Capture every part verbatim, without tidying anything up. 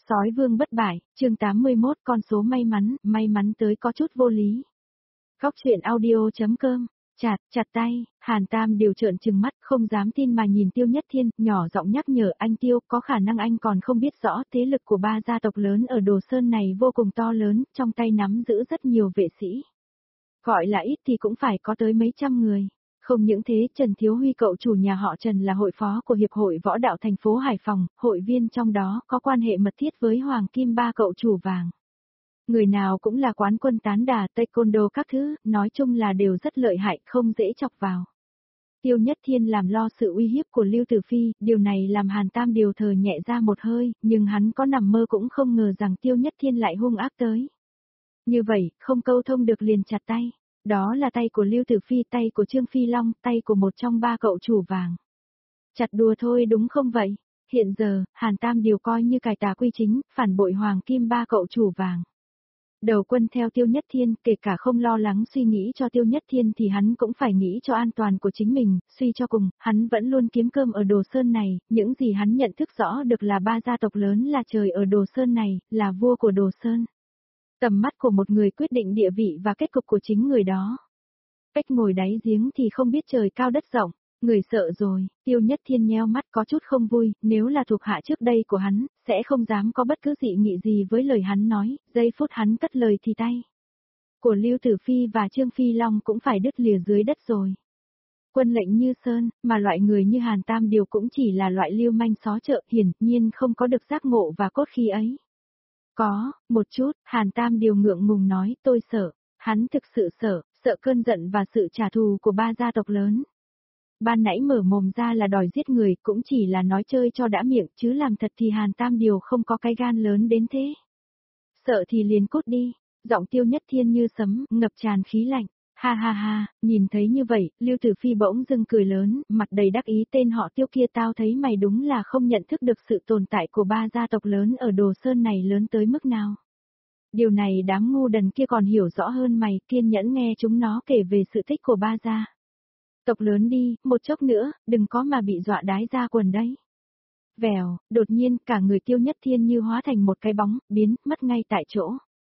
Sói vương bất bại, chương tám mươi mốt con số may mắn, may mắn tới có chút vô lý. Góc truyện audio.com, chặt, chặt tay, Hàn Tam điều trợn trừng mắt không dám tin mà nhìn Tiêu Nhất Thiên, nhỏ giọng nhắc nhở anh Tiêu, có khả năng anh còn không biết rõ thế lực của ba gia tộc lớn ở Đồ Sơn này vô cùng to lớn, trong tay nắm giữ rất nhiều vệ sĩ. Gọi là ít thì cũng phải có tới mấy trăm người. Không những thế, Trần Thiếu Huy cậu chủ nhà họ Trần là hội phó của Hiệp hội Võ đạo thành phố Hải Phòng, hội viên trong đó có quan hệ mật thiết với Hoàng Kim Ba cậu chủ vàng. Người nào cũng là quán quân tán đà, taekwondo các thứ, nói chung là đều rất lợi hại, không dễ chọc vào. Tiêu Nhất Thiên làm lo sự uy hiếp của Lưu Tử Phi, điều này làm Hàn Tam điều thờ nhẹ ra một hơi, nhưng hắn có nằm mơ cũng không ngờ rằng Tiêu Nhất Thiên lại hung ác tới. Như vậy, không câu thông được liền chặt tay. Đó là tay của Lưu Tử Phi, tay của Trương Phi Long, tay của một trong ba cậu chủ vàng. Chặt đùa thôi đúng không vậy? Hiện giờ, Hàn Tam điều coi như cải tà quy chính, phản bội Hoàng Kim Ba cậu chủ vàng. Đầu quân theo Tiêu Nhất Thiên, kể cả không lo lắng suy nghĩ cho Tiêu Nhất Thiên thì hắn cũng phải nghĩ cho an toàn của chính mình, suy cho cùng, hắn vẫn luôn kiếm cơm ở Đồ Sơn này, những gì hắn nhận thức rõ được là ba gia tộc lớn là trời ở Đồ Sơn này, là vua của Đồ Sơn. Tầm mắt của một người quyết định địa vị và kết cục của chính người đó. Cách ngồi đáy giếng thì không biết trời cao đất rộng, người sợ rồi, Tiêu Nhất Thiên nheo mắt có chút không vui, nếu là thuộc hạ trước đây của hắn, sẽ không dám có bất cứ dị nghị gì với lời hắn nói, giây phút hắn cất lời thì tay của Lưu Tử Phi và Trương Phi Long cũng phải đứt lìa dưới đất rồi. Quân lệnh như sơn, mà loại người như Hàn Tam điều cũng chỉ là loại lưu manh xó chợ, hiển nhiên không có được giác ngộ và cốt khí ấy. Có, một chút, Hàn Tam điều ngượng ngùng nói, tôi sợ, hắn thực sự sợ, sợ cơn giận và sự trả thù của ba gia tộc lớn. Ban nãy mở mồm ra là đòi giết người, cũng chỉ là nói chơi cho đã miệng, chứ làm thật thì Hàn Tam điều không có cái gan lớn đến thế. Sợ thì liền cút đi, giọng Tiêu Nhất Thiên như sấm, ngập tràn khí lạnh. Ha ha ha, nhìn thấy như vậy, Lưu Tử Phi bỗng dưng cười lớn, mặt đầy đắc ý, tên họ Tiêu kia tao thấy mày đúng là không nhận thức được sự tồn tại của ba gia tộc lớn ở Đồ Sơn này lớn tới mức nào. Điều này đám ngu đần kia còn hiểu rõ hơn mày, kiên nhẫn nghe chúng nó kể về sự tích của ba gia tộc lớn đi, một chốc nữa, đừng có mà bị dọa đái ra quần đấy. Vèo, đột nhiên cả người Tiêu Nhất Thiên như hóa thành một cái bóng, biến mất ngay tại chỗ.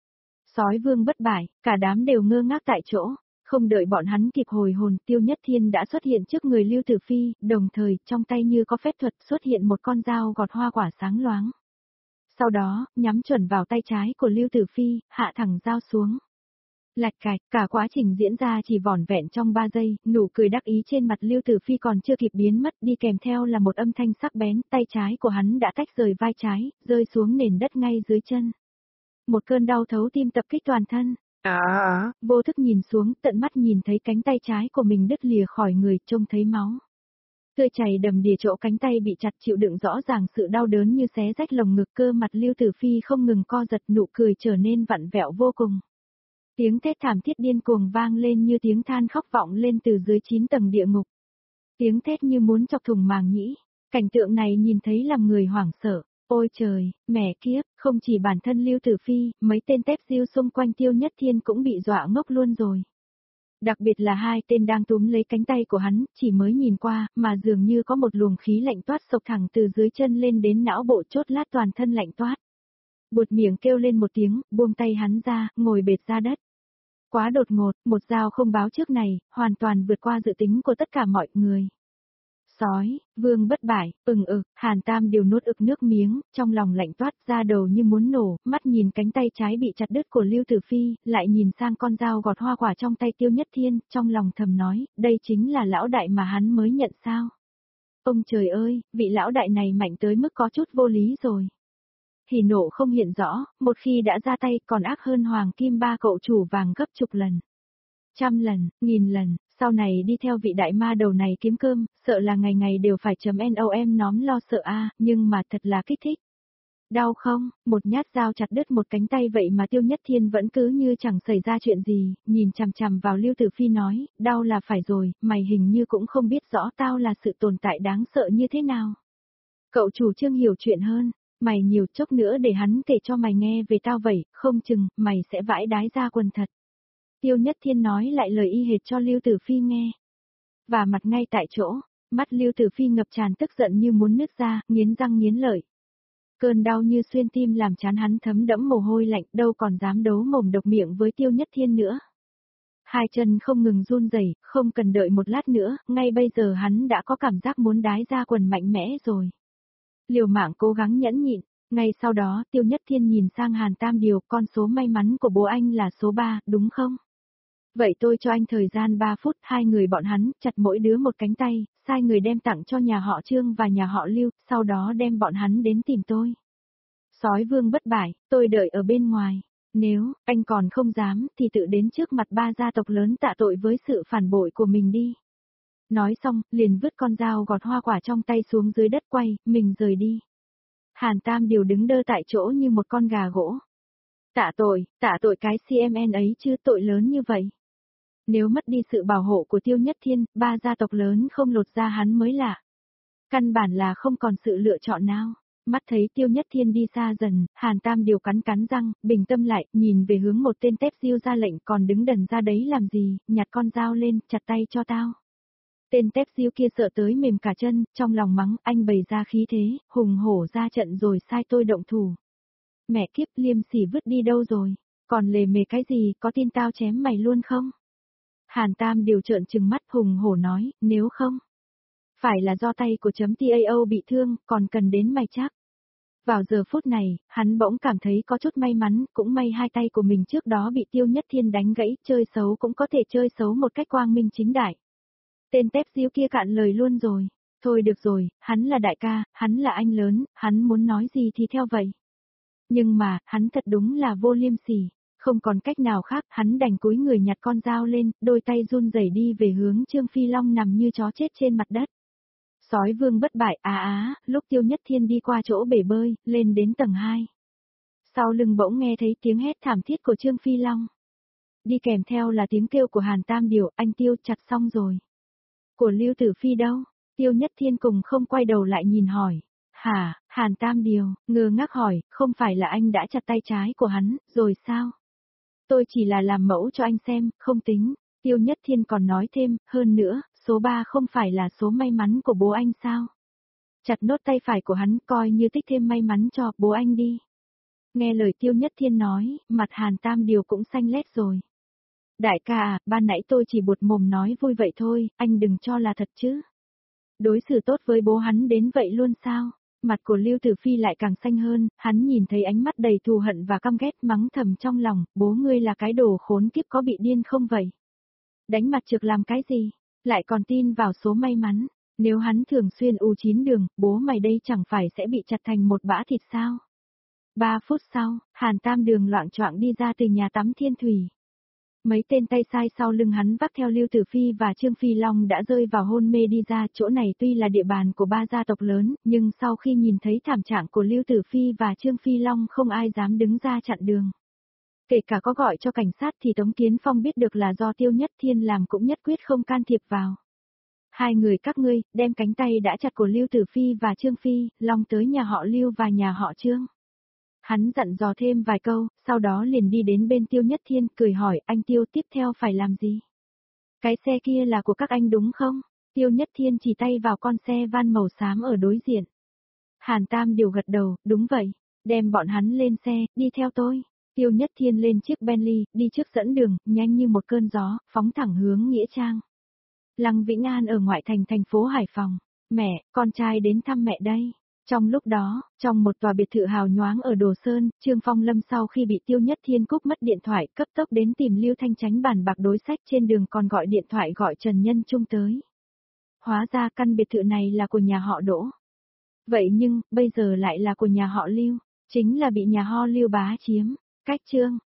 Sói vương bất bại, cả đám đều ngơ ngác tại chỗ. Không đợi bọn hắn kịp hồi hồn, Tiêu Nhất Thiên đã xuất hiện trước người Lưu Tử Phi, đồng thời, trong tay như có phép thuật xuất hiện một con dao gọt hoa quả sáng loáng. Sau đó, nhắm chuẩn vào tay trái của Lưu Tử Phi, hạ thẳng dao xuống. Lạch cạch, cả quá trình diễn ra chỉ vỏn vẹn trong ba giây, nụ cười đắc ý trên mặt Lưu Tử Phi còn chưa kịp biến mất, đi kèm theo là một âm thanh sắc bén, tay trái của hắn đã tách rời vai trái, rơi xuống nền đất ngay dưới chân. Một cơn đau thấu tim tập kích toàn thân. À, à, vô thức nhìn xuống, tận mắt nhìn thấy cánh tay trái của mình đứt lìa khỏi người, trông thấy máu tươi chảy đầm đìa, chỗ cánh tay bị chặt chịu đựng rõ ràng sự đau đớn như xé rách lồng ngực, cơ mặt Lưu Tử Phi không ngừng co giật, nụ cười trở nên vặn vẹo vô cùng. Tiếng thét thảm thiết điên cuồng vang lên như tiếng than khóc vọng lên từ dưới chín tầng địa ngục. Tiếng thét như muốn chọc thủng màng nhĩ, cảnh tượng này nhìn thấy làm người hoảng sợ. Ôi trời, mẹ kiếp, không chỉ bản thân Lưu Tử Phi, mấy tên tép diêu xung quanh Tiêu Nhất Thiên cũng bị dọa ngốc luôn rồi. Đặc biệt là hai tên đang túm lấy cánh tay của hắn, chỉ mới nhìn qua, mà dường như có một luồng khí lạnh toát sộc thẳng từ dưới chân lên đến não bộ, chốt lát toàn thân lạnh toát. Buột miệng kêu lên một tiếng, buông tay hắn ra, ngồi bệt ra đất. Quá đột ngột, một dao không báo trước này, hoàn toàn vượt qua dự tính của tất cả mọi người. Sói, vương bất bại, ừng ực, Hàn Tam điều nuốt ực nước miếng, trong lòng lạnh toát ra đầu như muốn nổ, mắt nhìn cánh tay trái bị chặt đứt của Lưu Tử Phi, lại nhìn sang con dao gọt hoa quả trong tay Tiêu Nhất Thiên, trong lòng thầm nói, đây chính là lão đại mà hắn mới nhận sao. Ông trời ơi, vị lão đại này mạnh tới mức có chút vô lý rồi. Hỉ nộ không hiện rõ, một khi đã ra tay còn ác hơn Hoàng Kim Ba cậu chủ vàng gấp chục lần. Trăm lần, nghìn lần, sau này đi theo vị đại ma đầu này kiếm cơm, sợ là ngày ngày đều phải chấm nom nóm lo sợ a, nhưng mà thật là kích thích. Đau không? Một nhát dao chặt đứt một cánh tay vậy mà Tiêu Nhất Thiên vẫn cứ như chẳng xảy ra chuyện gì, nhìn chằm chằm vào Lưu Tử Phi nói, đau là phải rồi, mày hình như cũng không biết rõ tao là sự tồn tại đáng sợ như thế nào. Cậu chủ Trương hiểu chuyện hơn, mày nhiều chốc nữa để hắn kể cho mày nghe về tao vậy, không chừng, mày sẽ vãi đái ra quần thật. Tiêu Nhất Thiên nói lại lời y hệt cho Lưu Tử Phi nghe. Và mặt ngay tại chỗ, mắt Lưu Tử Phi ngập tràn tức giận như muốn nứt ra, nghiến răng nghiến lợi. Cơn đau như xuyên tim làm trán hắn thấm đẫm mồ hôi lạnh, đâu còn dám đấu mồm độc miệng với Tiêu Nhất Thiên nữa. Hai chân không ngừng run rẩy, không cần đợi một lát nữa, ngay bây giờ hắn đã có cảm giác muốn đái ra quần mạnh mẽ rồi. Liều mạng cố gắng nhẫn nhịn, ngay sau đó Tiêu Nhất Thiên nhìn sang Hàn Tam Điều, con số may mắn của bố anh là số ba, đúng không? Vậy tôi cho anh thời gian ba phút, hai người bọn hắn chặt mỗi đứa một cánh tay, sai người đem tặng cho nhà họ Trương và nhà họ Lưu, sau đó đem bọn hắn đến tìm tôi. Sói vương bất bại, tôi đợi ở bên ngoài. Nếu anh còn không dám thì tự đến trước mặt ba gia tộc lớn tạ tội với sự phản bội của mình đi. Nói xong, liền vứt con dao gọt hoa quả trong tay xuống dưới đất quay, mình rời đi. Hàn Tam Điều đứng đơ tại chỗ như một con gà gỗ. Tạ tội, tạ tội cái xê em en ấy chứ, tội lớn như vậy. Nếu mất đi sự bảo hộ của Tiêu Nhất Thiên, ba gia tộc lớn không lột ra hắn mới lạ. Căn bản là không còn sự lựa chọn nào. Mắt thấy Tiêu Nhất Thiên đi xa dần, Hàn Tam Điều cắn cắn răng, bình tâm lại, nhìn về hướng một tên tép diêu ra lệnh, còn đứng đần ra đấy làm gì, nhặt con dao lên, chặt tay cho tao. Tên tép diêu kia sợ tới mềm cả chân, trong lòng mắng, anh bày ra khí thế, hùng hổ ra trận rồi sai tôi động thủ. Mẹ kiếp, Liêm Sỉ vứt đi đâu rồi, còn lề mề cái gì, có tin tao chém mày luôn không? Hàn Tam Điều trợn trừng mắt hùng hổ nói, nếu không, phải là do tay của chấm tao bị thương, còn cần đến mày chắc. Vào giờ phút này, hắn bỗng cảm thấy có chút may mắn, cũng may hai tay của mình trước đó bị Tiêu Nhất Thiên đánh gãy, chơi xấu cũng có thể chơi xấu một cách quang minh chính đại. Tên tép diêu kia cạn lời luôn rồi. Thôi được rồi, hắn là đại ca, hắn là anh lớn, hắn muốn nói gì thì theo vậy. Nhưng mà, hắn thật đúng là vô liêm sỉ. Không còn cách nào khác, hắn đành cúi người nhặt con dao lên, đôi tay run rẩy đi về hướng Trương Phi Long nằm như chó chết trên mặt đất. Sói vương bất bại, á á, lúc Tiêu Nhất Thiên đi qua chỗ bể bơi, lên đến tầng hai. Sau lưng bỗng nghe thấy tiếng hét thảm thiết của Trương Phi Long. Đi kèm theo là tiếng kêu của Hàn Tam Điều, anh Tiêu chặt xong rồi. Của Lưu Tử Phi đâu? Tiêu Nhất Thiên cùng không quay đầu lại nhìn hỏi. Hả, Hàn Tam Điều, ngơ ngác hỏi, không phải là anh đã chặt tay trái của hắn, rồi sao? Tôi chỉ là làm mẫu cho anh xem, không tính. Tiêu Nhất Thiên còn nói thêm, hơn nữa, số ba không phải là số may mắn của bố anh sao? Chặt nốt tay phải của hắn, coi như tích thêm may mắn cho bố anh đi. Nghe lời Tiêu Nhất Thiên nói, mặt Hàn Tam Điều cũng xanh lét rồi. Đại ca à, ban nãy tôi chỉ buột mồm nói vui vậy thôi, anh đừng cho là thật chứ. Đối xử tốt với bố hắn đến vậy luôn sao? Mặt của Lưu Tử Phi lại càng xanh hơn, hắn nhìn thấy ánh mắt đầy thù hận và căm ghét, mắng thầm trong lòng, bố ngươi là cái đồ khốn kiếp, có bị điên không vậy? Đánh mặt trực làm cái gì? Lại còn tin vào số may mắn. Nếu hắn thường xuyên u chín đường, bố mày đây chẳng phải sẽ bị chặt thành một bã thịt sao? Ba phút sau, Hàn Tam Đường loạng choạng đi ra từ nhà tắm Thiên Thủy. Mấy tên tay sai sau lưng hắn vác theo Lưu Tử Phi và Trương Phi Long đã rơi vào hôn mê đi ra. Chỗ này tuy là địa bàn của ba gia tộc lớn, nhưng sau khi nhìn thấy thảm trạng của Lưu Tử Phi và Trương Phi Long không ai dám đứng ra chặn đường. Kể cả có gọi cho cảnh sát thì Tống Kiến Phong biết được là do Tiêu Nhất Thiên làm cũng nhất quyết không can thiệp vào. Hai người các ngươi, đem cánh tay đã chặt của Lưu Tử Phi và Trương Phi, Long tới nhà họ Lưu và nhà họ Trương. Hắn dặn dò thêm vài câu, sau đó liền đi đến bên Tiêu Nhất Thiên, cười hỏi, anh Tiêu tiếp theo phải làm gì? Cái xe kia là của các anh đúng không? Tiêu Nhất Thiên chỉ tay vào con xe van màu xám ở đối diện. Hàn Tam Điều gật đầu, đúng vậy, đem bọn hắn lên xe, đi theo tôi. Tiêu Nhất Thiên lên chiếc Bentley, đi trước dẫn đường, nhanh như một cơn gió, phóng thẳng hướng Nghĩa Trang. Lăng Vĩnh An ở ngoại thành thành phố Hải Phòng. Mẹ, con trai đến thăm mẹ đây. Trong lúc đó, trong một tòa biệt thự hào nhoáng ở Đồ Sơn, Trương Phong Lâm sau khi bị Tiêu Nhất Thiên cúp mất điện thoại, cấp tốc đến tìm Lưu Thanh Chánh bàn bạc đối sách, trên đường còn gọi điện thoại gọi Trần Nhân Trung tới. Hóa ra căn biệt thự này là của nhà họ Đỗ. Vậy nhưng, bây giờ lại là của nhà họ Lưu, chính là bị nhà ho Lưu bá chiếm. Cách Trương